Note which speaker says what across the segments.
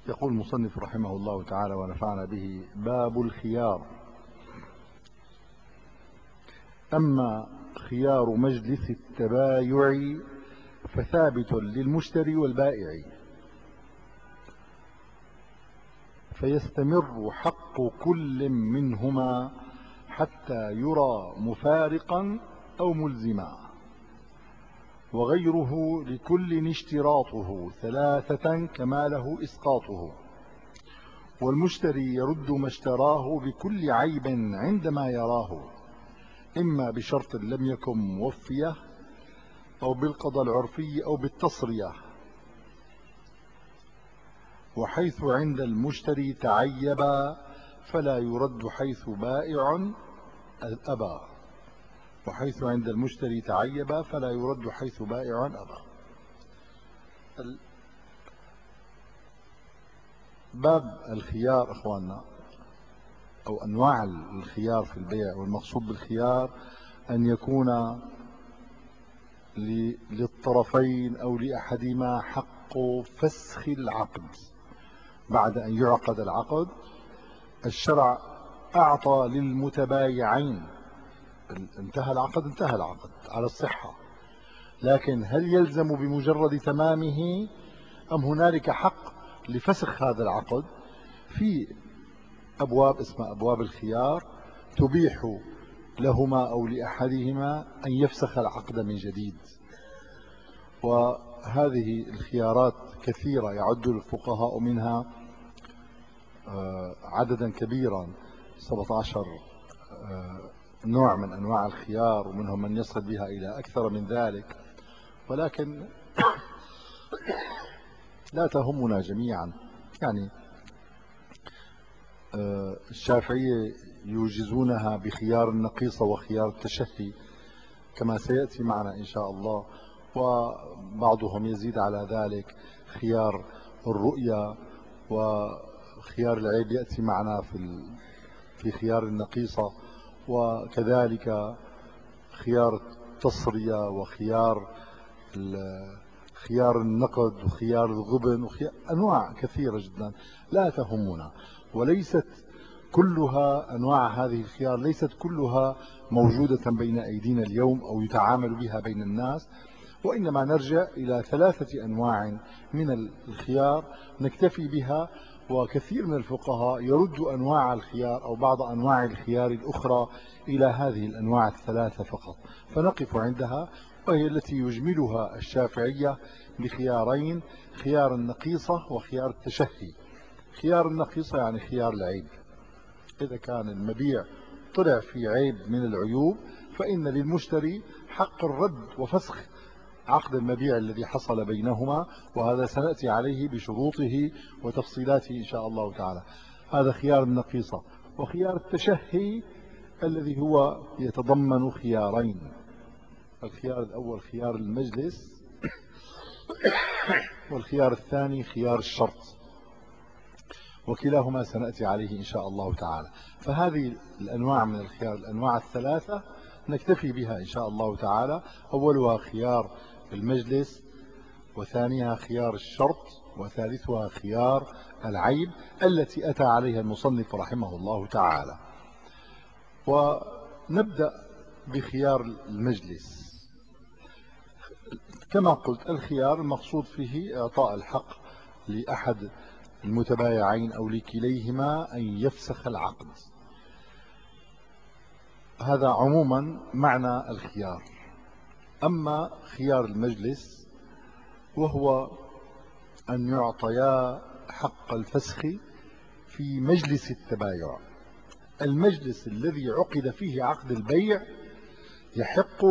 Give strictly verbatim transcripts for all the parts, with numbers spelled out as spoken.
Speaker 1: يقول المصنف رحمه الله تعالى ونفعنا به: باب الخيار. أما خيار مجلس التبايع فثابت للمشتري والبائع، فيستمر حق كل منهما حتى يرى مفارقا أو ملزما، وغيره لكل اشتراطه ثلاثة كما له إسقاطه. والمشتري يرد ما اشتراه بكل عيب عندما يراه، إما بشرط لم يكن موفيه أو بالقضاء العرفي أو بالتصرية. وحيث عند المشتري تعيب فلا يرد حيث بائع أبى، وحيث عند المشتري تعيب فلا يرد حيث بائع أبى. باب الخيار أخواننا، أو أنواع الخيار في البيع، والمقصود بالخيار أن يكون للطرفين أو لأحدهما حق فسخ العقد. بعد أن يعقد العقد الشرع أعطى للمتبايعين، انتهى العقد انتهى العقد على الصحة، لكن هل يلزم بمجرد تمامه أم هنالك حق لفسخ هذا العقد؟ في أبواب اسمها أبواب الخيار تبيح لهما أو لأحدهما أن يفسخ العقد من جديد. وهذه الخيارات كثيرة، يعد الفقهاء منها عددا كبيرا، سبعة عشر نوع من أنواع الخيار، ومنهم من يصل بها إلى أكثر من ذلك، ولكن لا تهمنا جميعا. يعني الشافعية يوجزونها بخيار النقيصة وخيار التشهي كما سيأتي معنا إن شاء الله، وبعضهم يزيد على ذلك خيار الرؤية، وخيار العيب يأتي معنا في في خيار النقيصة، وكذلك خيار التصرية وخيار خيار النقد وخيار الغبن وخيار أنواع كثيرة جدا لا تهمنا. وليست كلها أنواع هذه الخيار ليست كلها موجودة بين أيدينا اليوم أو يتعامل بها بين الناس، وإنما نرجع إلى ثلاثة أنواع من الخيار نكتفي بها. وكثير من الفقهاء يرد أنواع الخيار أو بعض أنواع الخيار الأخرى إلى هذه الأنواع الثلاثة فقط، فنقف عندها، وهي التي يجملها الشافعية بخيارين: خيار النقيصة وخيار التشهي. خيار النقيصة يعني خيار العيب، إذا كان المبيع طلع في عيب من العيوب فإن للمشتري حق الرد وفسخ عقد المبيع الذي حصل بينهما، وهذا سنأتي عليه بشروطه وتفصيلاته إن شاء الله تعالى. هذا خيار النقيصة. وخيار التشهي الذي هو يتضمن خيارين: الخيار الأول خيار المجلس، والخيار الثاني خيار الشرط، وكلاهما سنأتي عليه إن شاء الله تعالى. فهذه الأنواع من الخيار، الأنواع الثلاثة نكتفي بها إن شاء الله تعالى. أولها خيار المجلس، وثانيها خيار الشرط، وثالثها خيار العيب التي أتى عليها المصنف رحمه الله تعالى. ونبدأ بخيار المجلس. كما قلت الخيار المقصود فيه إعطاء الحق لأحد المتبايعين أو لكليهما أن يفسخ العقد. هذا عموما معنى الخيار. أما خيار المجلس وهو أن يعطيا حق الفسخ في مجلس التبايع، المجلس الذي عقد فيه عقد البيع يحق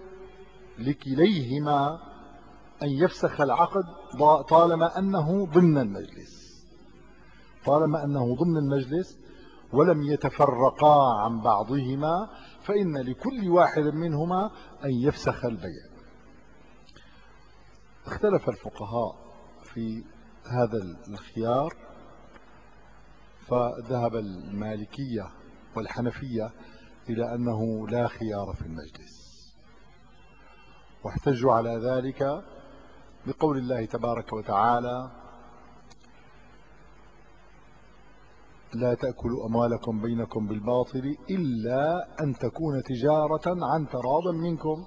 Speaker 1: لكليهما أن يفسخ العقد طالما أنه ضمن المجلس، طالما أنه ضمن المجلس ولم يتفرقا عن بعضهما، فإن لكل واحد منهما أن يفسخ البيع. اختلف الفقهاء في هذا الخيار، فذهب المالكية والحنفية إلى أنه لا خيار في المجلس، واحتجوا على ذلك بقول الله تبارك وتعالى: لا تأكلوا أموالكم بينكم بالباطل إلا أن تكون تجارة عن تراض منكم.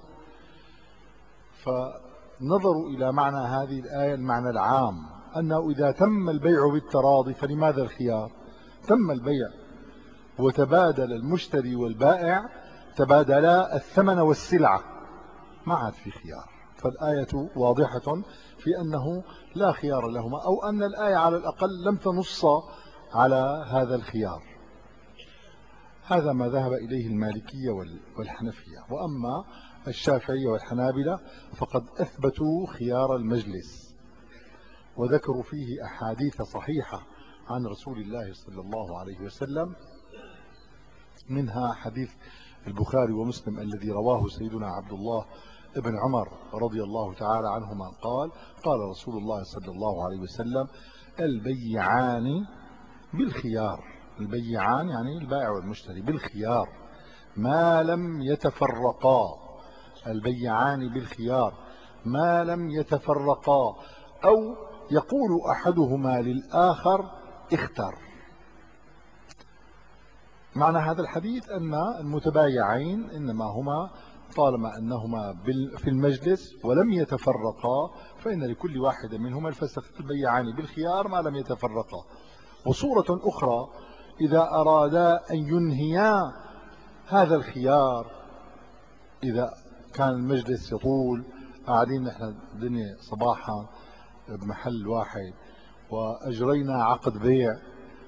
Speaker 1: فنظروا إلى معنى هذه الآية المعنى العام، أنه إذا تم البيع بالتراضي فلماذا الخيار؟ تم البيع وتبادل المشتري والبائع، تبادلا الثمن والسلعة، ما عاد في خيار. فالآية واضحة في أنه لا خيار لهما، أو أن الآية على الأقل لم تنص على هذا الخيار. هذا ما ذهب إليه المالكية والحنفية. وأما الشافعية والحنابلة فقد أثبتوا خيار المجلس، وذكروا فيه أحاديث صحيحة عن رسول الله صلى الله عليه وسلم، منها حديث البخاري ومسلم الذي رواه سيدنا عبد الله ابن عمر رضي الله تعالى عنهما قال: قال رسول الله صلى الله عليه وسلم: البيعان بالخيار. البيعان يعني البائع والمشتري بالخيار ما لم يتفرقا. البيعان بالخيار ما لم يتفرقا، أو يقول أحدهما للآخر: اختر. معنى هذا الحديث أن المتبايعين إنما هما طالما أنهما في المجلس ولم يتفرقا فإن لكل واحد منهما الفسخ. البيعان بالخيار ما لم يتفرقا. وصورة أخرى: إذا أرادا أن ينهيا هذا الخيار، إذا كان المجلس يطول، قاعدين نحن الدنيا صباحا بمحل واحد وأجرينا عقد بيع،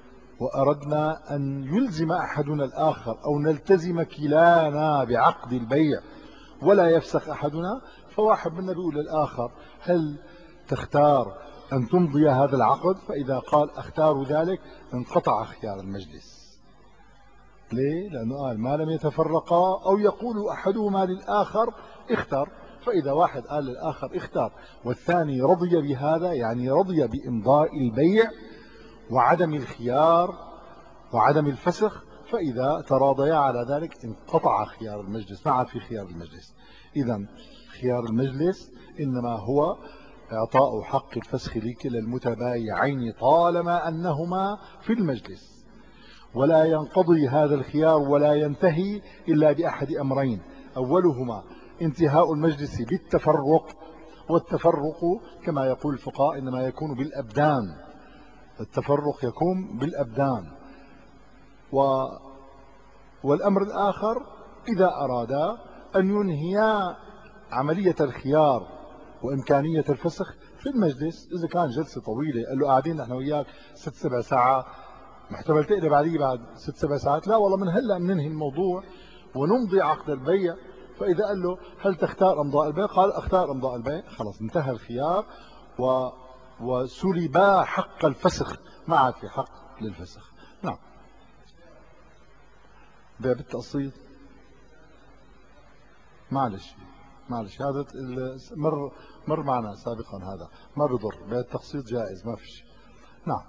Speaker 1: وأردنا أن يلزم أحدنا الآخر أو نلتزم كلانا بعقد البيع ولا يفسخ أحدنا، فواحد منا بيقول للآخر: هل تختار أن تمضي هذا العقد؟ فإذا قال: أختار ذلك، انقطع خيار المجلس. ليه؟ لأنه قال ما لم يتفرقا، أو يقول أحدهما للآخر: اختر. فإذا واحد قال للآخر: اختار، والثاني رضي بهذا، يعني رضي بإمضاء البيع وعدم الخيار وعدم الفسخ، فإذا تراضيا على ذلك انقطع خيار المجلس، ما عاد في خيار المجلس. إذا خيار المجلس إنما هو إعطاء حق الفسخ لكلا المتبايعين طالما أنهما في المجلس، ولا ينقضي هذا الخيار ولا ينتهي إلا بأحد أمرين: أولهما انتهاء المجلس بالتفرق، والتفرق كما يقول الفقهاء إنما يكون بالأبدان. التفرق يكون بالأبدان. و... والأمر الآخر: إذا أرادا أن ينهيا عملية الخيار وإمكانية الفسخ في المجلس. إذا كان جلسة طويلة، قال له قاعدين نحن وياك ست سبع ساعات، محتمل تقلب علي بعد ست سبع ساعات، لا والله من هلا بننهي الموضوع ونمضي عقد البيع. فإذا قال له: هل تختار امضاء البيع؟ قال: اختار امضاء البيع. خلاص انتهى الخيار و... وسلبا حق الفسخ، ما عاد في حق للفسخ. نعم. بيع بالتقسيط، معلش معلش هذا مر مر معنا سابقا، هذا ما بضر. بيع التقسيط جائز، ما في شيء. نعم.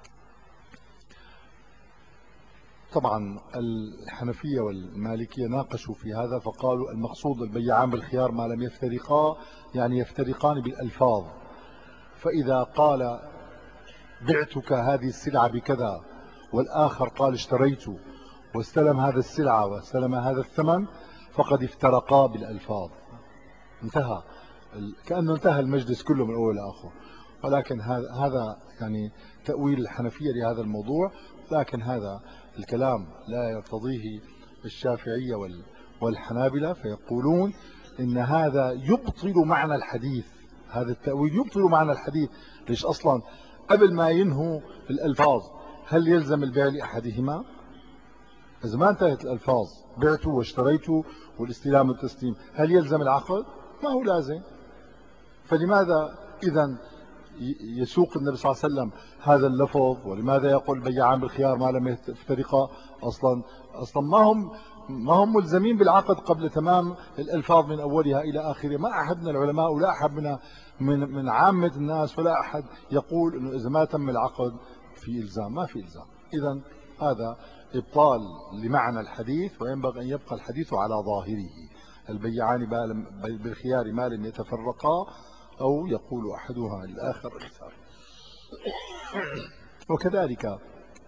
Speaker 1: طبعا الحنفية والمالكية ناقشوا في هذا، فقالوا المقصود البيعان بالخيار ما لم يفترقا، يعني يفترقان بالألفاظ. فإذا قال: بعتك هذه السلعة بكذا، والآخر قال: اشتريت، واستلم هذا السلعة واستلم هذا الثمن، فقد افترقا بالألفاظ. انتهى، كأنه انتهى المجلس كله من أول لآخر. ولكن هذا هذا يعني تأويل الحنفية لهذا الموضوع، لكن هذا الكلام لا يرتضيه الشافعية والحنابلة، فيقولون إن هذا يبطل معنى الحديث. هذا التأويل يبطل معنى الحديث. ليش؟ أصلا قبل ما ينهوا الألفاظ هل يلزم البيع لأحدهما؟ إذا ما انتهت الألفاظ، بعته واشتريته والاستلام والتسليم، هل يلزم العقد؟ ما هو لازم. فلماذا إذن يسوق النبي صلى الله عليه وسلم هذا اللفظ؟ ولماذا يقول البيعان بالخيار ما لم يفترقا؟ أصلا أصلا ما هم ما هم ملزمين بالعقد قبل تمام الألفاظ من أولها إلى آخره. ما أحد من العلماء ولا أحد من من من عامة الناس ولا أحد يقول إنه إذا ما تم العقد في إلزام. ما في إلزام. إذن هذا إبطال لمعنى الحديث، وينبغي أن يبقى الحديث على ظاهره: البيعان بالخيار ما لم يتفرقا، أو يقول أحدها للآخر: اختار. وكذلك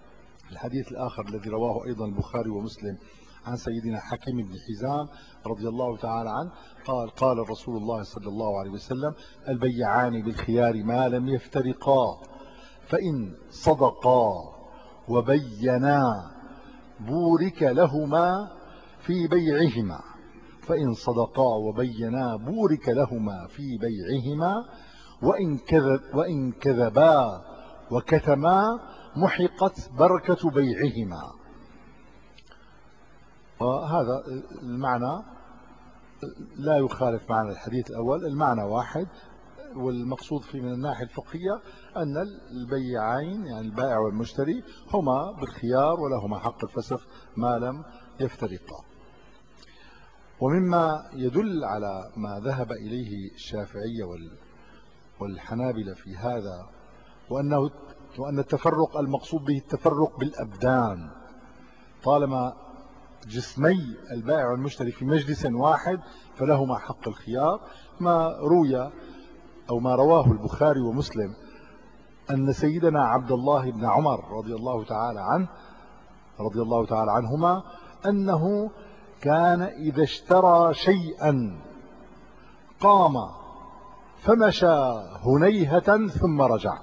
Speaker 1: الحديث الآخر الذي رواه أيضا البخاري ومسلم عن سيدنا حكيم بن حزام رضي الله تعالى عنه قال قال رسول الله صلى الله عليه وسلم: البيعان بالخيار ما لم يفترقا، فإن صدقا وبينا بورك لهما في بيعهما فإن صدقا وبينا بورك لهما في بيعهما وإن كذب وإن كذبا وكتما محقت بركة بيعهما. وهذا المعنى لا يخالف معنى الحديث الأول، المعنى واحد، والمقصود فيه من الناحية الفقهية أن البيعين يعني البائع والمشتري هما بالخيار ولهما حق الفسخ ما لم يفترقا. ومما يدل على ما ذهب إليه الشافعية والحنابلة في هذا وأنه وأن التفرق المقصود به التفرق بالأبدان، طالما جسمي البائع والمشتري في مجلس واحد فلهما حق الخيار. ما روي أو ما رواه البخاري ومسلم أن سيدنا عبد الله بن عمر رضي الله تعالى عنه رضي الله تعالى عنهما أنه كان إذا اشترى شيئا قام فمشى هنيهة ثم رجع.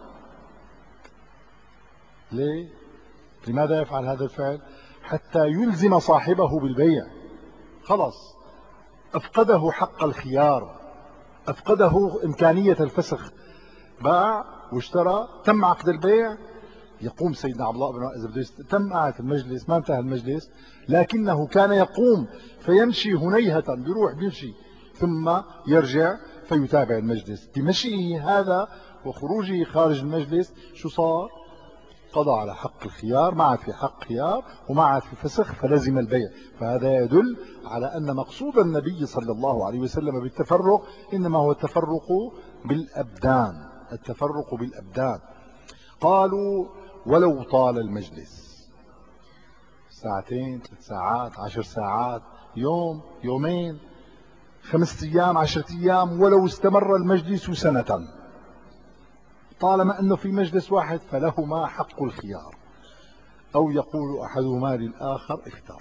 Speaker 1: ليه؟ لماذا يفعل هذا الفعل؟ حتى يلزم صاحبه بالبيع. خلاص أفقده حق الخيار، أفقده إمكانية الفسخ، باع واشترى، تم عقد البيع، يقوم سيدنا عبد الله بن عمر إذا بده تم قاعد في المجلس، ما انتهى المجلس، لكنه كان يقوم فيمشي هنيهة، بيروح بيمشي ثم يرجع فيتابع المجلس. بمشيه هذا وخروجه خارج المجلس شو صار؟ قضى على حق الخيار، ما عاد في حق خيار وما عاد في فسخ، فلزم البيع. فهذا يدل على أن مقصود النبي صلى الله عليه وسلم بالتفرق إنما هو التفرق بالأبدان، التفرق بالأبدان. قالوا: ولو طال المجلس ساعتين، ثلاث ساعات، عشر ساعات، يوم، يومين، خمسة أيام، عشرة أيام، ولو استمر المجلس سنة، طالما أنه في مجلس واحد فلهما حق الخيار. أو يقول أحدهما للآخر: اختار.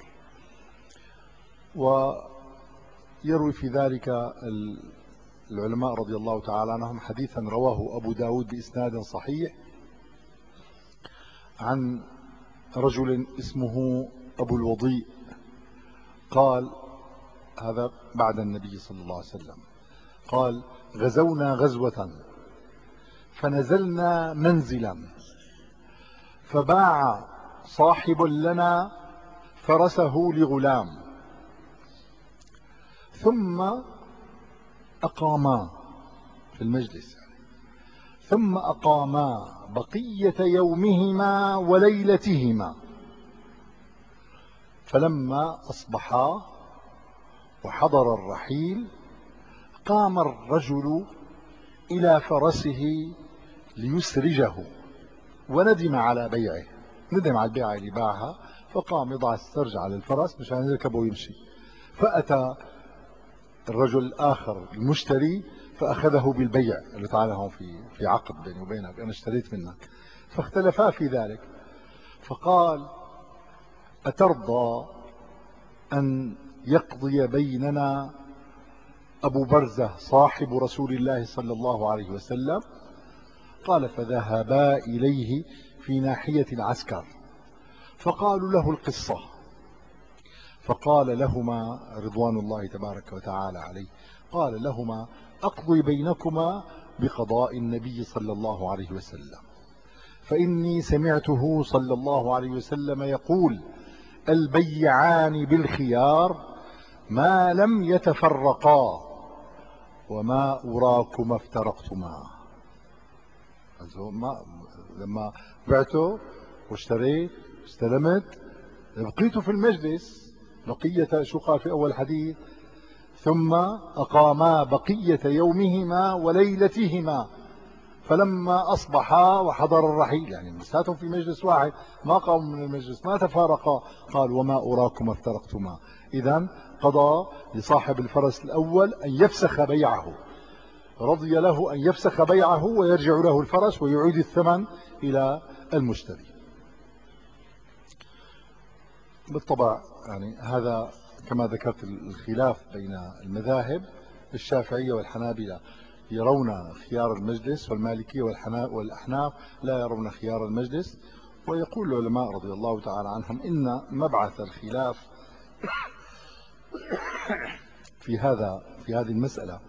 Speaker 1: ويروي في ذلك العلماء رضي الله تعالى عنهم حديثا رواه أبو داود بإسناد صحيح عن رجل اسمه أبو الوضيء قال، هذا بعد النبي صلى الله عليه وسلم، قال: غزونا غزوة فنزلنا منزلا فباع صاحب لنا فرسه لغلام ثم أقاما في المجلس يعني ثم أقاما بقية يومهما وليلتهما، فلما أصبحا وحضر الرحيل قام الرجل إلى فرسه ليسرجه وندم على بيعه، ندم على البيعة اللي باعها، فقام يضع السرج على الفرس مشان يركبه ويمشي. فأتى الرجل الآخر المشتري فأخذه بالبيع، قال له: تعال هون في في عقد بيني وبينك، أنا اشتريت منك. فاختلفا في ذلك، فقال: أترضى أن يقضي بيننا أبو برزة صاحب رسول الله صلى الله عليه وسلم؟ قال: فذهبا إليه في ناحية العسكر فقالوا له القصة، فقال لهما رضوان الله تبارك وتعالى عليه، قال لهما: أقضي بينكما بقضاء النبي صلى الله عليه وسلم، فإني سمعته صلى الله عليه وسلم يقول: البيعان بالخيار ما لم يتفرقا وما أراكما افترقتما. لما بعته واشتريت استلمت بقيت في المجلس بقية، شو قال في أول حديث؟ ثم أقاما بقية يومهما وليلتهما، فلما أصبحا وحضر الرحيل، يعني مساتهم في مجلس واحد، ما قاموا من المجلس، ما تفارقا. قال: وما أراكما افترقتما. إذن قضى لصاحب الفرس الأول أن يفسخ بيعه، رضي له أن يفسخ بيعه ويرجع له الفرس ويعيد الثمن إلى المشتري. بالطبع يعني هذا كما ذكرت الخلاف بين المذاهب. الشافعية والحنابلة يرون خيار المجلس، والمالكية والأحناف لا يرون خيار المجلس. ويقول العلماء رضي الله تعالى عنهم إن مبعث الخلاف في هذا في هذه المسألة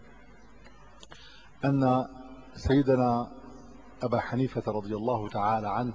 Speaker 1: أن سيدنا أبا حنيفة رضي الله تعالى عنه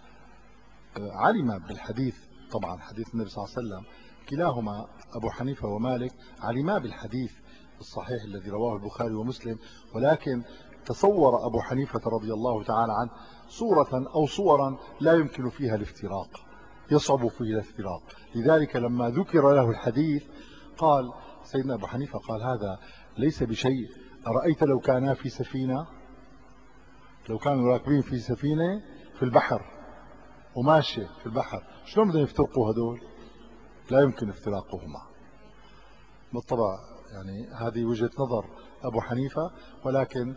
Speaker 1: علم بالحديث، طبعا حديث النبي صلى الله عليه وسلم، كلاهما أبو حنيفة ومالك علما بالحديث الصحيح الذي رواه البخاري ومسلم، ولكن تصور أبو حنيفة رضي الله تعالى عنه صورة أو صورا لا يمكن فيها الافتراق، يصعب فيه الافتراق. لذلك لما ذكر له الحديث قال سيدنا أبو حنيفة قال هذا ليس بشيء، أرأيت لو كانا في سفينة، لو كانوا راكبين في سفينة في البحر وماشي في البحر، شلون بدهم يفترقوا هذول؟ لا يمكن افتراقهما. بالطبع يعني هذه وجهة نظر أبو حنيفة، ولكن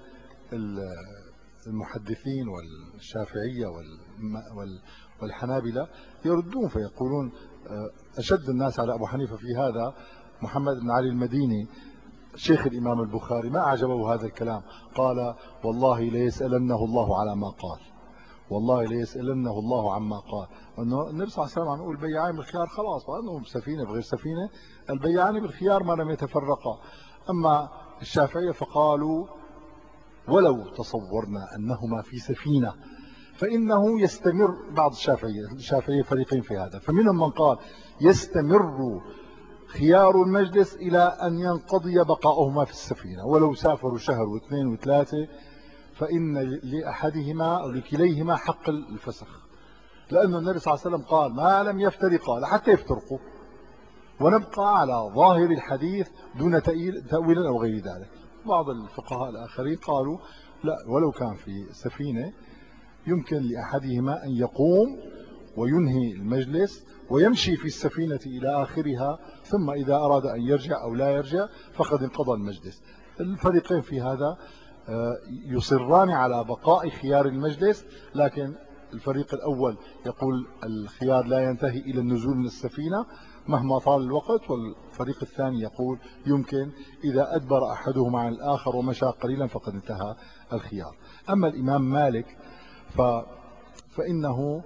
Speaker 1: المحدثين والشافعية والحنابلة يردون فيقولون أشد الناس على أبو حنيفة في هذا محمد بن علي المديني شيخ الإمام البخاري، ما أعجبه هذا الكلام، قال والله ليسألنه الله على ما قال، والله ليسألنه الله عما قال. أنه النبي صلى الله عليه وسلم عم يقول البيعان بالخيار، خلاص وأنه بسفينة بغير سفينة البيعان بالخيار ما لم يتفرقا. أما الشافعية فقالوا ولو تصورنا أنهما في سفينة فإنه يستمر، بعض الشافعية الشافعية فريقين في هذا، فمنهم من قال يستمر خيار المجلس إلى أن ينقضي بقاؤهما في السفينة، ولو سافروا شهر واثنين وثلاثة فإن لأحدهما أو لكليهما حق الفسخ، لأن النبي صلى الله عليه وسلم قال ما لم يفترقا لحتى يفترقوا، ونبقى على ظاهر الحديث دون تأويل أو غير ذلك. بعض الفقهاء الآخرين قالوا لا، ولو كان في سفينة يمكن لأحدهما أن يقوم وينهي المجلس ويمشي في السفينة إلى آخرها، ثم إذا أراد أن يرجع أو لا يرجع فقد انقضى المجلس. الفريقين في هذا يصران على بقاء خيار المجلس، لكن الفريق الأول يقول الخيار لا ينتهي إلى النزول من السفينة مهما طال الوقت، والفريق الثاني يقول يمكن إذا أدبر أحدهما عن الآخر ومشى قليلا فقد انتهى الخيار. أما الإمام مالك ف... فإنه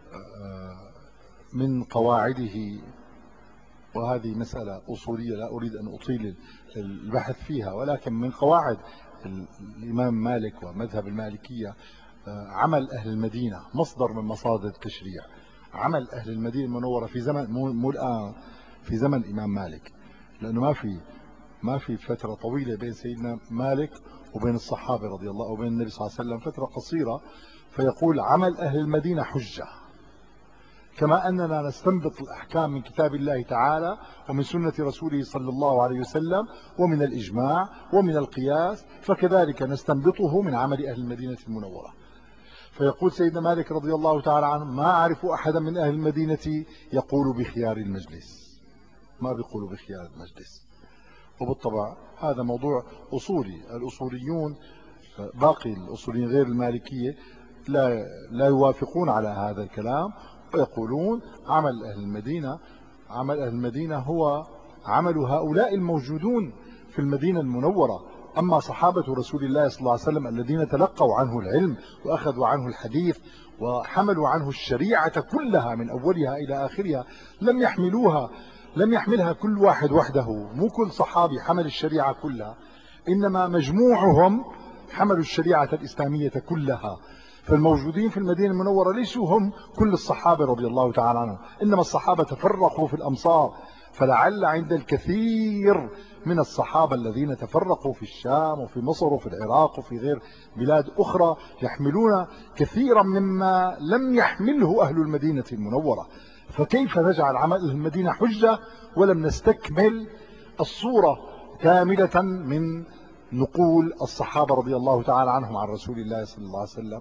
Speaker 1: من قواعده، وهذه مسألة أصولية لا أريد أن أطيل البحث فيها، ولكن من قواعد الإمام مالك ومذهب المالكية عمل أهل المدينة مصدر من مصادر التشريع. عمل أهل المدينة المنورة في زمن مو, مو الآن، في زمن الإمام مالك، لأنه ما في ما في فترة طويلة بين سيدنا مالك وبين الصحابة رضي الله وبين النبي صلى الله عليه وسلم، فترة قصيرة، فيقول عمل أهل المدينة حجة. كما أننا نستنبط الأحكام من كتاب الله تعالى ومن سنة رسوله صلى الله عليه وسلم ومن الإجماع ومن القياس، فكذلك نستنبطه من عمل أهل المدينة المنورة. فيقول سيدنا مالك رضي الله تعالى عنه ما أعرف أحدا من أهل المدينة يقول بخيار المجلس، ما بيقولوا بخيار المجلس. وبالطبع هذا موضوع أصولي، الأصوليون باقي الأصوليين غير المالكية لا لا يوافقون على هذا الكلام، ويقولون عمل أهل المدينة عمل أهل المدينة هو عمل هؤلاء الموجودون في المدينة المنورة. أما صحابة رسول الله صلى الله عليه وسلم الذين تلقوا عنه العلم وأخذوا عنه الحديث وحملوا عنه الشريعة كلها من أولها إلى آخرها، لم يحملوها لم يحملها كل واحد وحده، مو كل صحابي حمل الشريعة كلها، إنما مجموعهم حملوا الشريعة الإسلامية كلها. فالموجودين في المدينة المنورة ليسوا هم كل الصحابة رضي الله تعالى عنهم، إنما الصحابة تفرقوا في الأمصار، فلعل عند الكثير من الصحابة الذين تفرقوا في الشام وفي مصر وفي العراق وفي غير بلاد أخرى يحملون كثيرا مما لم يحمله أهل المدينة المنورة. فكيف نجعل عمل المدينة حجة ولم نستكمل الصورة كاملة من نقول الصحابة رضي الله تعالى عنهم عن رسول الله صلى الله عليه وسلم؟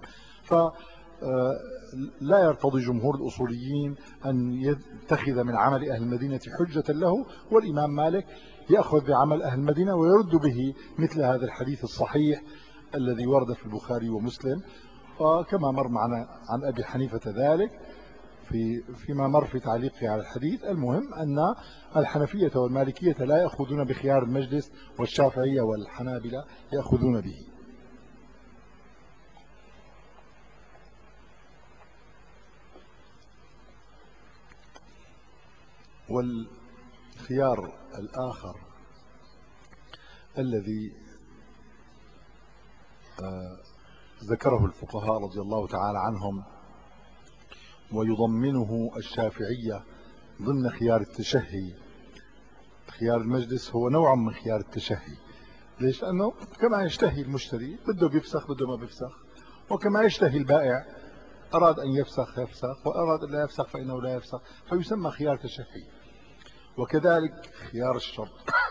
Speaker 1: فلا يرتضي جمهور الأصوليين أن يتخذ من عمل أهل المدينة حجة له، والإمام مالك يأخذ بعمل أهل المدينة ويرد به مثل هذا الحديث الصحيح الذي ورد في البخاري ومسلم، وكما مر معنا عن أبي حنيفة ذلك. في فيما مر في تعليقي على الحديث. المهم أن الحنفية والمالكية لا يأخذون بخيار المجلس، والشافعية والحنابلة يأخذون به. والخيار الآخر الذي ذكره الفقهاء رضي الله تعالى عنهم ويضمنه الشافعية ضمن خيار التشهي، خيار المجلس هو نوع من خيار التشهي. ليش؟ لأنه كما يشتهي المشتري بده بيفسخ بده ما بيفسخ، وكما يشتهي البائع أراد أن يفسخ يفسخ، وأراد أن لا يفسخ فإنه لا يفسخ، فيسمى خيار تشهي. وكذلك خيار الشرط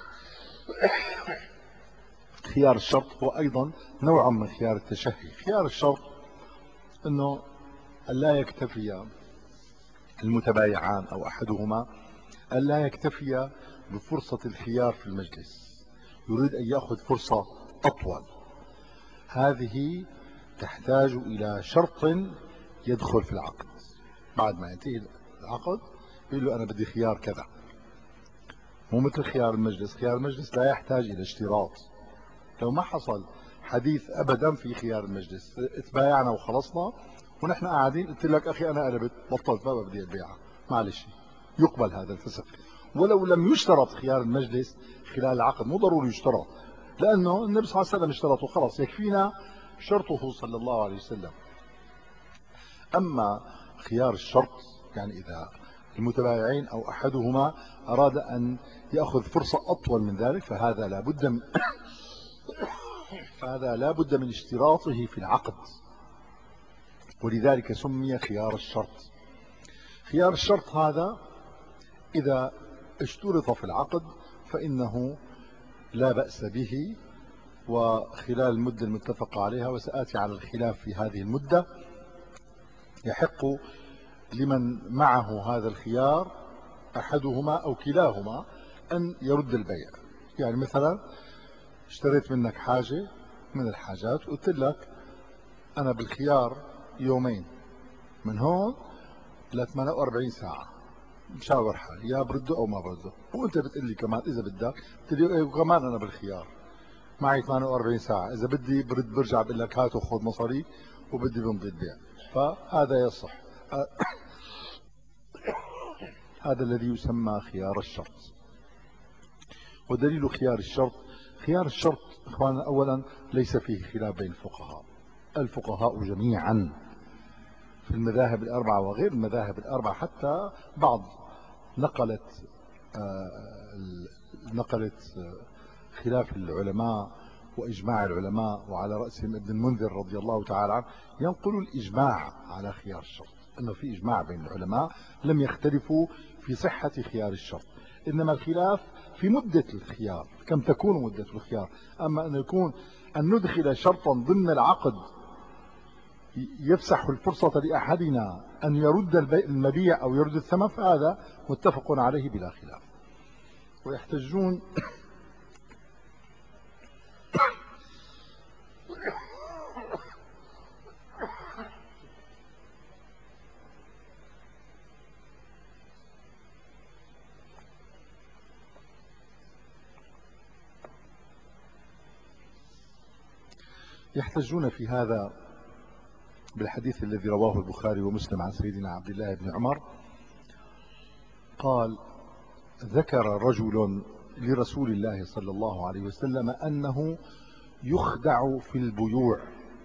Speaker 1: خيار الشرط هو أيضا نوع من خيار التشهي. خيار الشرط أنه ألا يكتفي المتبايعان أو أحدهما ألا يكتفي بفرصة الخيار في المجلس، يريد أن يأخذ فرصة أطول. هذه تحتاج إلى شرط يدخل في العقد. بعد ما ينتهي العقد يقول له أنا بدي خيار كذا، مو مثل خيار المجلس. خيار المجلس لا يحتاج إلى اشتراط. لو ما حصل حديث أبدا في خيار المجلس، اتبايعنا وخلصنا ونحن قاعدين، قلت لك أخي أنا قلبت بطلت ما بدي البيعة، معلش يقبل هذا الفسخ. ولو لم يشترط خيار المجلس خلال العقد، مو ضروري يشترط، لأنه النبي صلى الله عليه وسلم اشترطه خلاص، يكفينا شرطه صلى الله عليه وسلم. أما خيار الشرط يعني إذا المتبايعين أو أحدهما أراد أن يأخذ فرصة أطول من ذلك، فهذا لا بد من فهذا لا بد من اشتراطه في العقد، ولذلك سمي خيار الشرط. خيار الشرط هذا إذا اشترط في العقد فإنه لا بأس به، وخلال المدة المتفق عليها، وسآتي على الخلاف في هذه المدة، يحق لمن معه هذا الخيار أحدهما أو كلاهما أن يرد البيع. يعني مثلا اشتريت منك حاجة من الحاجات، قلت لك أنا بالخيار يومين، من هون ل ثمانية وأربعين ساعة مشاور حالي يا برده أو ما برده، وأنت بتقول لي كمان إذا بدك، قلت لي إيه وكمان أنا بالخيار معي ثمانية وأربعين ساعة، إذا بدي برد برجع بقول لك هات وخذ مصاري وبدي بمضي البيع، فهذا يصح. هذا الذي يسمى خيار الشرط. ودليل خيار الشرط، خيار الشرط إخواننا أولا ليس فيه خلاف بين الفقهاء، الفقهاء جميعا في المذاهب الأربعة وغير المذاهب الأربعة، حتى بعض نقلت نقلت خلاف العلماء وإجماع العلماء، وعلى رأسهم ابن المنذر رضي الله تعالى عنه ينقل الإجماع على خيار الشرط، أنه في إجماع بين العلماء لم يختلفوا في صحة خيار الشرط، إنما الخلاف في مدة الخيار، كم تكون مدة الخيار. أما أن يكون أن ندخل شرطا ضمن العقد يفسح الفرصة لأحدنا أن يرد المبيع أو يرد الثمن، فهذا متفق عليه بلا خلاف. ويحتجون يحتجون في هذا بالحديث الذي رواه البخاري ومسلم عن سيدنا عبد الله بن عمر قال: ذكر رجل لرسول الله صلى الله عليه وسلم أنه يخدع في البيوع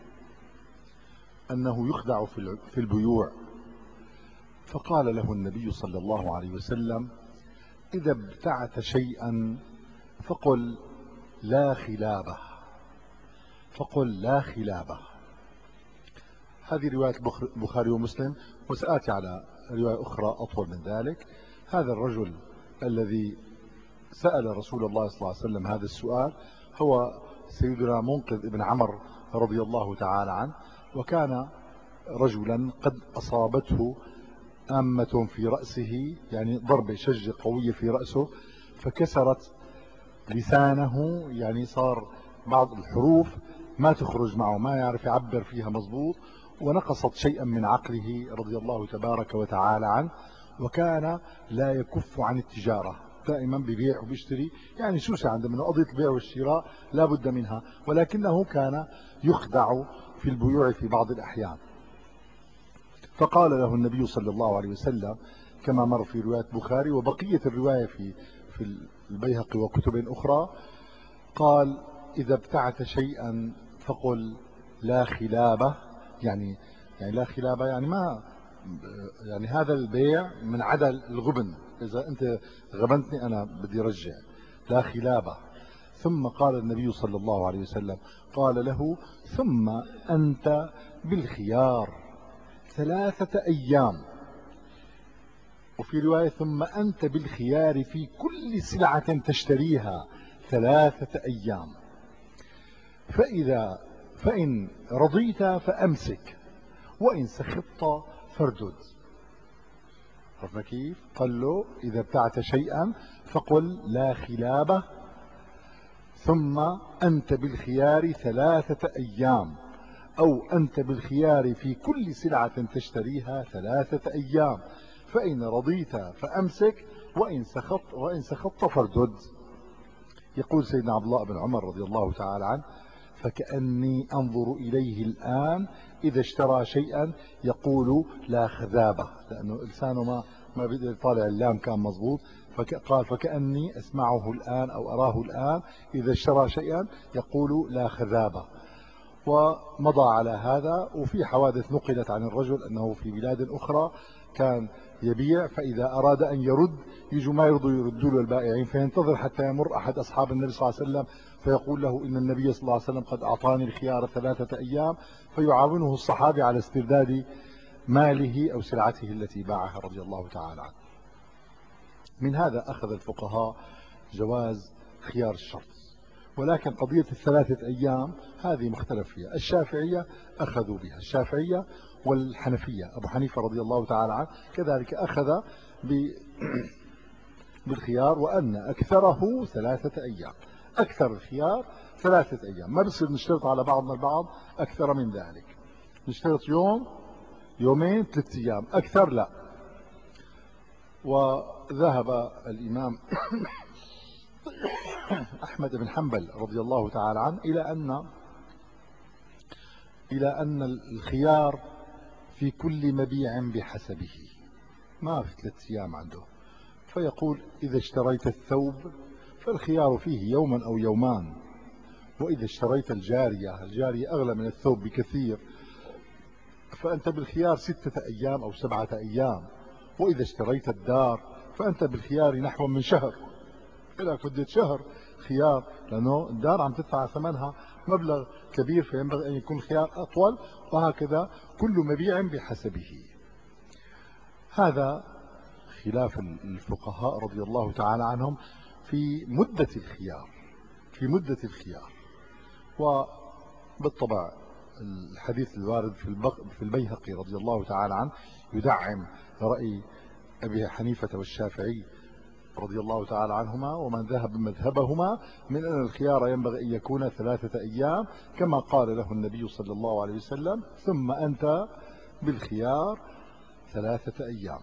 Speaker 1: أنه يخدع في البيوع فقال له النبي صلى الله عليه وسلم: إذا ابتعت شيئا فقل لا خلابه فقل لا خلابه. هذه رواية البخاري ومسلم، وسآتي على رواية أخرى أطول من ذلك. هذا الرجل الذي سأل رسول الله صلى الله عليه وسلم هذا السؤال هو سيدنا منقذ ابن عمرو رضي الله تعالى عنه، وكان رجلا قد أصابته آمة في رأسه، يعني ضربة شجة قوية في رأسه فكسرت لسانه، يعني صار بعض الحروف ما تخرج معه، ما يعرف يعبر فيها مظبوط، ونقصت شيئا من عقله رضي الله تبارك وتعالى عنه، وكان لا يكف عن التجارة، دائما ببيع وبيشتري، يعني شو شيء عنده من قضية البيع والشراء لا بد منها، ولكنه كان يخدع في البيوع في بعض الأحيان. فقال له النبي صلى الله عليه وسلم كما مر في رواية بخاري وبقية الرواية في في البيهقي وكتب أخرى، قال إذا ابتعت شيئا فقل لا خلابة، يعني يعني لا خلابة يعني ما يعني هذا البيع من عدا الغبن، إذا أنت غبنتني أنا بدي رجع، لا خلابة. ثم قال النبي صلى الله عليه وسلم قال له ثم أنت بالخيار ثلاثة أيام، وفي رواية ثم أنت بالخيار في كل سلعة تشتريها ثلاثة أيام، فإذا فإن رضيت فأمسك وإن سخطت فاردد. عرفنا كيف؟ قال له إذا ابتعت شيئا فقل لا خلابة ثم أنت بالخيار ثلاثة أيام، أو أنت بالخيار في كل سلعة تشتريها ثلاثة أيام، فإن رضيت فأمسك وإن سخطت وإن سخطت فاردد. يقول سيدنا عبد الله بن عمر رضي الله تعالى عنه فكأني أنظر إليه الآن إذا اشترى شيئا يقول لا خذابة، لأنه لسانه ما ما بيقدر يطالع اللام كان مضبوط، فقال فكأني أسمعه الآن أو أراه الآن إذا اشترى شيئا يقول لا خذابة. ومضى على هذا. وفي حوادث نقلت عن الرجل أنه في بلاد أخرى كان يبيع، فإذا أراد أن يرد يجوا ما يرضوا يردوا له البائعين، فينتظر حتى يمر أحد أصحاب النبي صلى الله عليه وسلم فيقول له إن النبي صلى الله عليه وسلم قد أعطاني الخيار ثلاثة أيام، فيعاونه الصحابي على استرداد ماله أو سلعته التي باعها رضي الله تعالى عنه. من هذا أخذ الفقهاء جواز خيار الشرط، ولكن قضية الثلاثة أيام هذه مختلف فيها. الشافعية أخذوا بها، الشافعية والحنفية، أبو حنيفة رضي الله تعالى عنه كذلك أخذ بالخيار، وأن أكثره ثلاثة أيام، أكثر الخيار ثلاثة أيام، ما بصير نشترط على بعضنا البعض أكثر من ذلك، نشترط يوم يومين ثلاثة أيام، أكثر لا. وذهب الإمام أحمد بن حنبل رضي الله تعالى عنه إلى أن إلى أن الخيار في كل مبيع بحسبه، ما في ثلاثة أيام عنده، فيقول إذا اشتريت الثوب فالخيار فيه يوما أو يومان، وإذا اشتريت الجارية، الجارية أغلى من الثوب بكثير، فأنت بالخيار ستة أيام أو سبعة أيام، وإذا اشتريت الدار فأنت بالخيار نحو من شهر، لك مدة شهر خيار، لأنه الدار عم تدفع ثمنها مبلغ كبير، فينبغي أن يكون الخيار أطول، وهكذا كل مبيع بحسبه. هذا خلاف الفقهاء رضي الله تعالى عنهم في مدة الخيار، في مدة الخيار. وبالطبع الحديث الوارد في البيهقي رضي الله تعالى عنه يدعم رأي أبي حنيفة والشافعي رضي الله تعالى عنهما ومن ذهب مذهبهما من أن الخيار ينبغي أن يكون ثلاثة أيام، كما قال له النبي صلى الله عليه وسلم ثم أنت بالخيار ثلاثة أيام.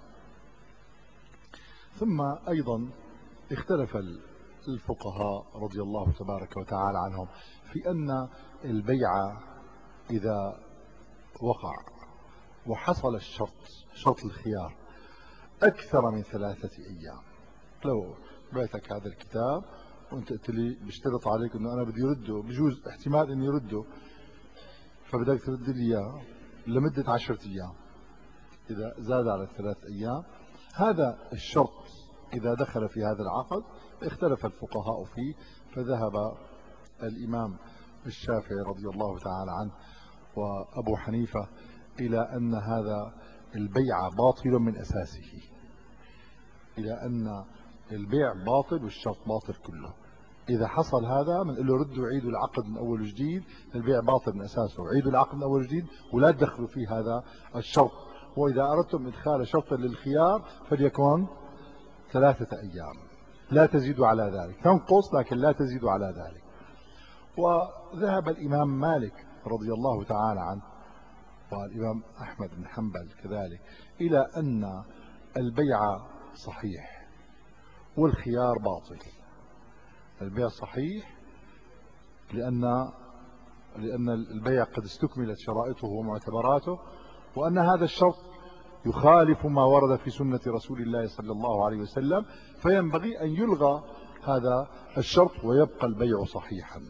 Speaker 1: ثم أيضا اختلف الفقهاء رضي الله تبارك وتعالى عنهم في أن البيع إذا وقع وحصل الشرط، شرط الخيار أكثر من ثلاثة أيام، لو بعتك هذا الكتاب وانت قلت لي بشترط عليك انه انا بدي رده، بجوز احتمال اني رده، فبدك ترد لي اياه لمده عشرة ايام، اذا زاد على ثلاث ايام هذا الشرط اذا دخل في هذا العقد اختلف الفقهاء فيه، فذهب الامام الشافعي رضي الله تعالى عنه وابو حنيفه الى ان هذا البيع باطل من اساسه، الى ان البيع باطل والشرط باطل كله. إذا حصل هذا بنقول له ردوا عيدوا العقد من أول وجديد، البيع باطل من أساسه، عيدوا العقد من أول وجديد ولا تدخلوا فيه هذا الشرط. وإذا أردتم إدخال شرط للخيار فليكن ثلاثة أيام لا تزيدوا على ذلك، تنقص لكن لا تزيدوا على ذلك. وذهب الإمام مالك رضي الله تعالى عنه والإمام أحمد بن حنبل كذلك إلى أن البيع صحيح والخيار باطل. البيع صحيح لأن لأن البيع قد استكملت شرائطه ومعتبراته، وأن هذا الشرط يخالف ما ورد في سنة رسول الله صلى الله عليه وسلم، فينبغي أن يلغى هذا الشرط ويبقى البيع صحيحا.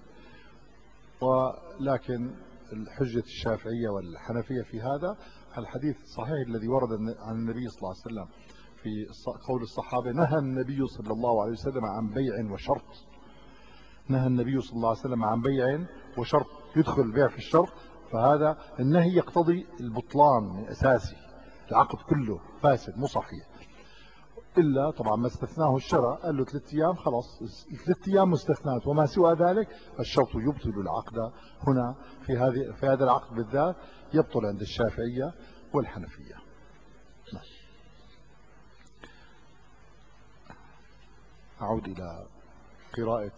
Speaker 1: ولكن الحجة الشافعية والحنفية في هذا الحديث الصحيح الذي ورد عن النبي صلى الله عليه وسلم في قول الصحابة: نهى النبي صلى الله عليه وسلم عن بيع وشرط. نهى النبي صلى الله عليه وسلم عن بيع وشرط، يدخل البيع في الشرط، فهذا النهي يقتضي البطلان من أساسه، العقد كله فاسد مو صحيح، إلا طبعا ما استثناه الشرع، قال له ثلاث أيام خلاص، ثلاث أيام مستثنات، وما سوى ذلك الشرط يبطل العقد. هنا في هذه في هذا العقد بالذات يبطل عند الشافعية والحنفية. أعود إلى قراءة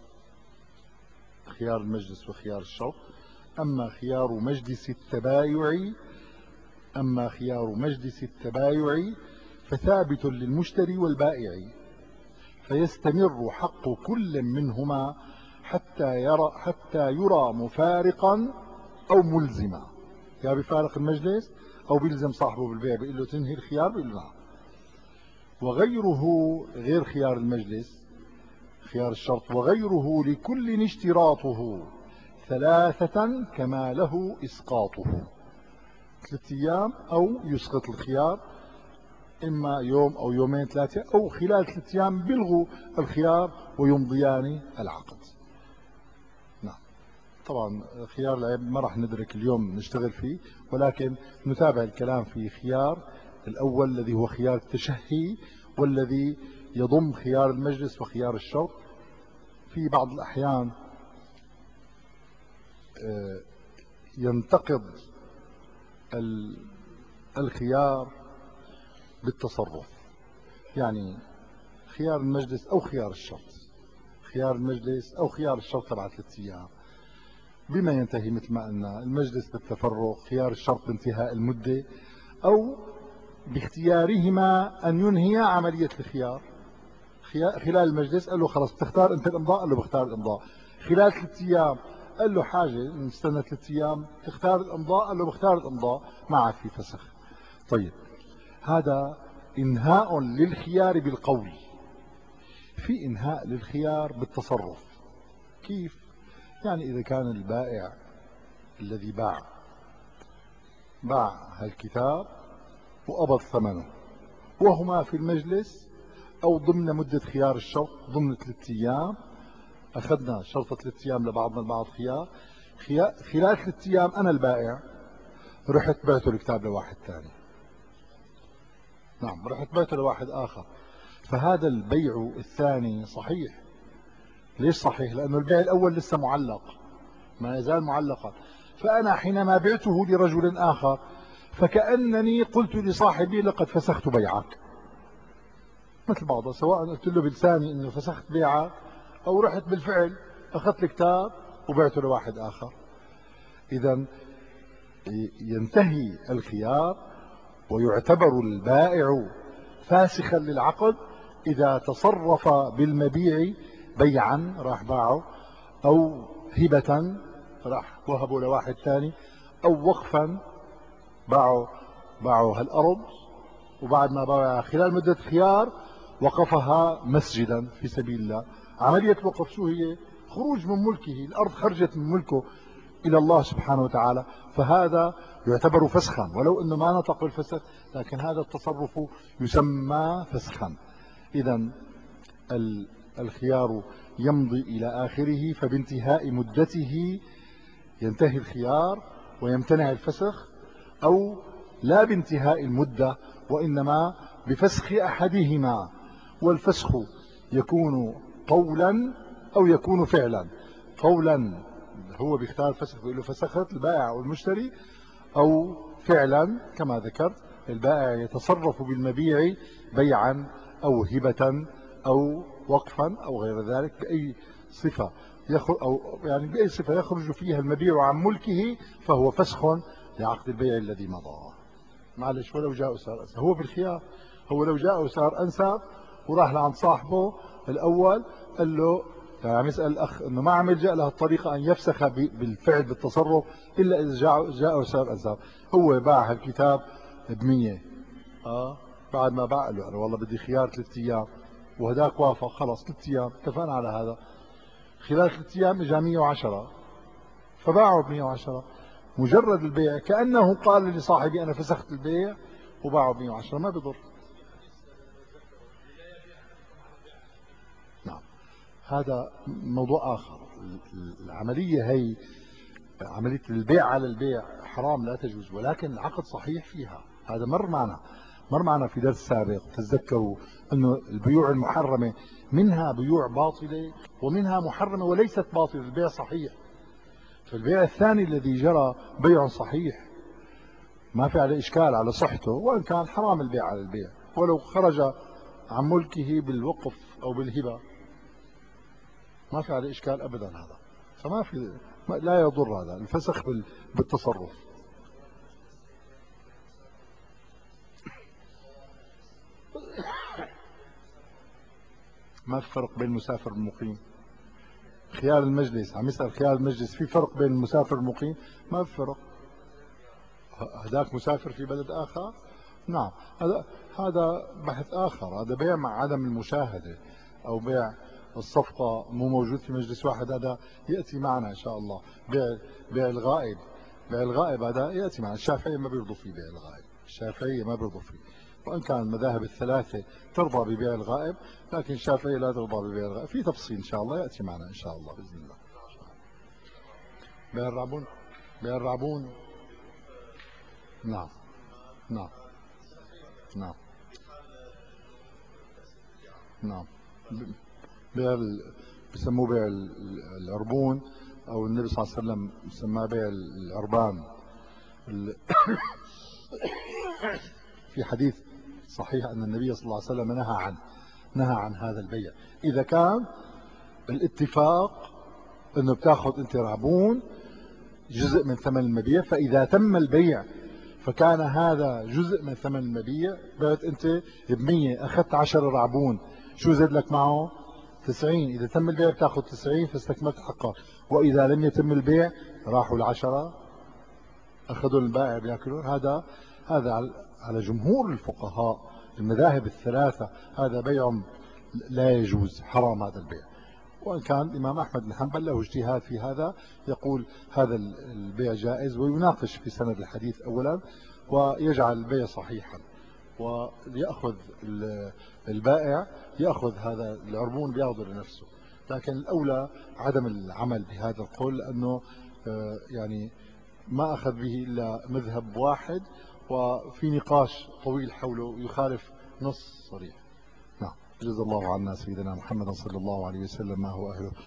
Speaker 1: خيار المجلس وخيار الشرط. أما خيار مجلس التبايع أما خيار مجلس التبايع فثابت للمشتري والبائع، فيستمر حق كل منهما حتى يرى حتى يرى مفارقا أو ملزما. يا بفارق المجلس أو بيلزم صاحبه بالبيع، بيقول له تنهي الخيار، بيقول له نعم. وغيره غير خيار المجلس خيار الشرط، وغيره لكل اشتراطه ثلاثة كما له إسقاطه. ثلاث أيام أو يسقط الخيار، إما يوم أو يومين ثلاثة، أو خلال ثلاث أيام بيلغوا الخيار ويمضيان العقد. نعم. طبعا خيار العيب ما راح ندرك اليوم نشتغل فيه، ولكن نتابع الكلام في خيار الأول الذي هو خيار التشهي، والذي يضم خيار المجلس وخيار الشرط. في بعض الأحيان ينتقض الخيار بالتصرف، يعني خيار المجلس أو خيار الشرط، خيار المجلس أو خيار الشرط تبع ثلاث أيام بما ينتهي مثل ما قلنا، المجلس بالتفرغ، خيار الشرط بانتهاء المدة، أو باختيارهما أن ينهيا عملية الخيار. خلال المجلس قال له خلاص بتختار أنت الإمضاء، قال له بختار الإمضاء. خلال ثلاث أيام قال له حاجة نستنى ثلاث أيام، تختار الإمضاء، قال له بختار الإمضاء، ما عاد في فسخ. طيب، هذا إنهاء للخيار بالقول. في إنهاء للخيار بالتصرف. كيف؟ يعني إذا كان البائع الذي باع باع هالكتاب وقبض ثمنه وهما في المجلس أو ضمن مدة خيار الشرط ضمن ثلاث أيام، أخذنا شرطة ثلاث أيام لبعضنا البعض خيار، خلال ثلاث أيام أنا البائع رحت بعته الكتاب لواحد ثاني، نعم رحت بعته لواحد آخر، فهذا البيع الثاني صحيح. ليش صحيح؟ لأنه البيع الأول لسه معلق، ما يزال معلقا. فأنا حينما بعته لرجل آخر فكأنني قلت لصاحبي لقد فسخت بيعك، مثل بعضها، سواء قلت له بلساني انه فسخت بيعك او رحت بالفعل اخذت الكتاب وبعته لواحد اخر. اذا ينتهي الخيار ويعتبر البائع فاسخا للعقد اذا تصرف بالمبيع بيعا راح باعه، او هبة راح وهبه لواحد ثاني، او وقفا باعوا باعوا هالارض، وبعد ما باع خلال مدة خيار وقفها مسجدا في سبيل الله. عملية الوقف شو هي؟ خروج من ملكه، الأرض خرجت من ملكه إلى الله سبحانه وتعالى، فهذا يعتبر فسخا ولو أنه ما نطق بالفسخ، لكن هذا التصرف يسمى فسخا. إذا الخيار يمضي إلى آخره، فبانتهاء مدته ينتهي الخيار ويمتنع الفسخ، أو لا بانتهاء المدة وإنما بفسخ أحدهما، والفسخ يكون قولا أو يكون فعلا. قولا هو بيختار فسخ، بيقول له فسخت البائع والمشتري، أو فعلا كما ذكرت البائع يتصرف بالمبيع بيعا أو هبة أو وقفا أو غير ذلك بأي صفة يخرج، أو يعني بأي صفة يخرج فيها المبيع عن ملكه، فهو فسخ لعقد البيع الذي مضى. معلش ولو جاء وصار أنسب، هو بالخيار. هو لو جاء وصار أنسب وراح لعند صاحبه الأول قال له، يعني عم يسأل الأخ إنه ما عم يلجأ له الطريقة أن يفسخ بالفعل بالتصرف إلا إذا جاء جاء وصار أنسب. هو باع الكتاب ب مية، اه بعد ما باع له أنا والله بدي خيار ثلاث أيام، وهداك وافق، خلص ثلاث أيام اتفقنا على هذا. خلال ثلاث أيام إجا مية وعشرة فباعوا ب مية وعشرة، مجرد البيع كأنه قال لصاحبي أنا فسخت البيع وباعوا ب مية وعشرة، ما بضر. نعم، هذا موضوع آخر. العملية هي عملية البيع على البيع حرام لا تجوز، ولكن العقد صحيح فيها. هذا مر معنا مر معنا في درس سابق. تذكروا أنه البيوع المحرمة منها بيوع باطلة ومنها محرمة وليست باطلة، البيع صحيح. فالبيع الثاني الذي جرى بيع صحيح ما في عليه إشكال على صحته، وإن كان حرام البيع على البيع ولو خرج عن ملكه بالوقف أو بالهبة ما في عليه إشكال أبدا. هذا فما في، لا يضر هذا الفسخ بالتصرف. ما في فرق بين المسافر والمقيم. خيار المجلس عم يسأل خيار المجلس، في فرق بين المسافر والمقيم؟ ما في فرق. هذاك مسافر في بلد آخر. نعم، هذا هذا بحث آخر. هذا بيع مع عدم المشاهدة أو بيع الصفقة مو موجود في مجلس واحد، هذا يأتي معنا إن شاء الله. بيع بيع الغائب، بيع الغائب هذا يأتي معنا. الشافعية ما بيرضوا فيه بيع الغائب، الشافعية ما بيرضوا فيه، وإن كان المذاهب الثلاثة ترضى ببيع الغائب، لكن الشافعية لا ترضى ببيع الغائب. في تفصيل إن شاء الله يأتي معنا إن شاء الله بإذن الله. بيع الرعبون، بيع الرعبون. نعم نعم نعم نعم. بيع ال... بسموه بيع العربون، او النبي صلى الله عليه وسلم سماه بيع العربان. ال... في حديث صحيح ان النبي صلى الله عليه وسلم نهى عن نهى عن هذا البيع اذا كان الاتفاق انه بتاخذ انت رعبون جزء من ثمن المبيع، فاذا تم البيع فكان هذا جزء من ثمن المبيع. بعت انت ب مية اخذت عشرة رعبون، شو زاد لك معه؟ تسعين. اذا تم البيع بتاخذ تسعين فاستكملت حقك، واذا لم يتم البيع راحوا العشرة اخذوا البائع بياكلون. هذا هذا على جمهور الفقهاء المذاهب الثلاثة هذا بيع لا يجوز، حرام هذا البيع. وإن كان الإمام أحمد بن حنبل له اجتهاد في هذا، يقول هذا البيع جائز ويناقش في سند الحديث أولا ويجعل البيع صحيحا، ويأخذ البائع يأخذ هذا العربون بياخذه لنفسه. لكن الأولى عدم العمل بهذا القول، لأنه يعني ما أخذ به إلا مذهب واحد وفي نقاش طويل حوله يخالف نص صريح. نعم، جزا الله عنا سيدنا محمد صلى الله عليه وسلم ما هو أهله.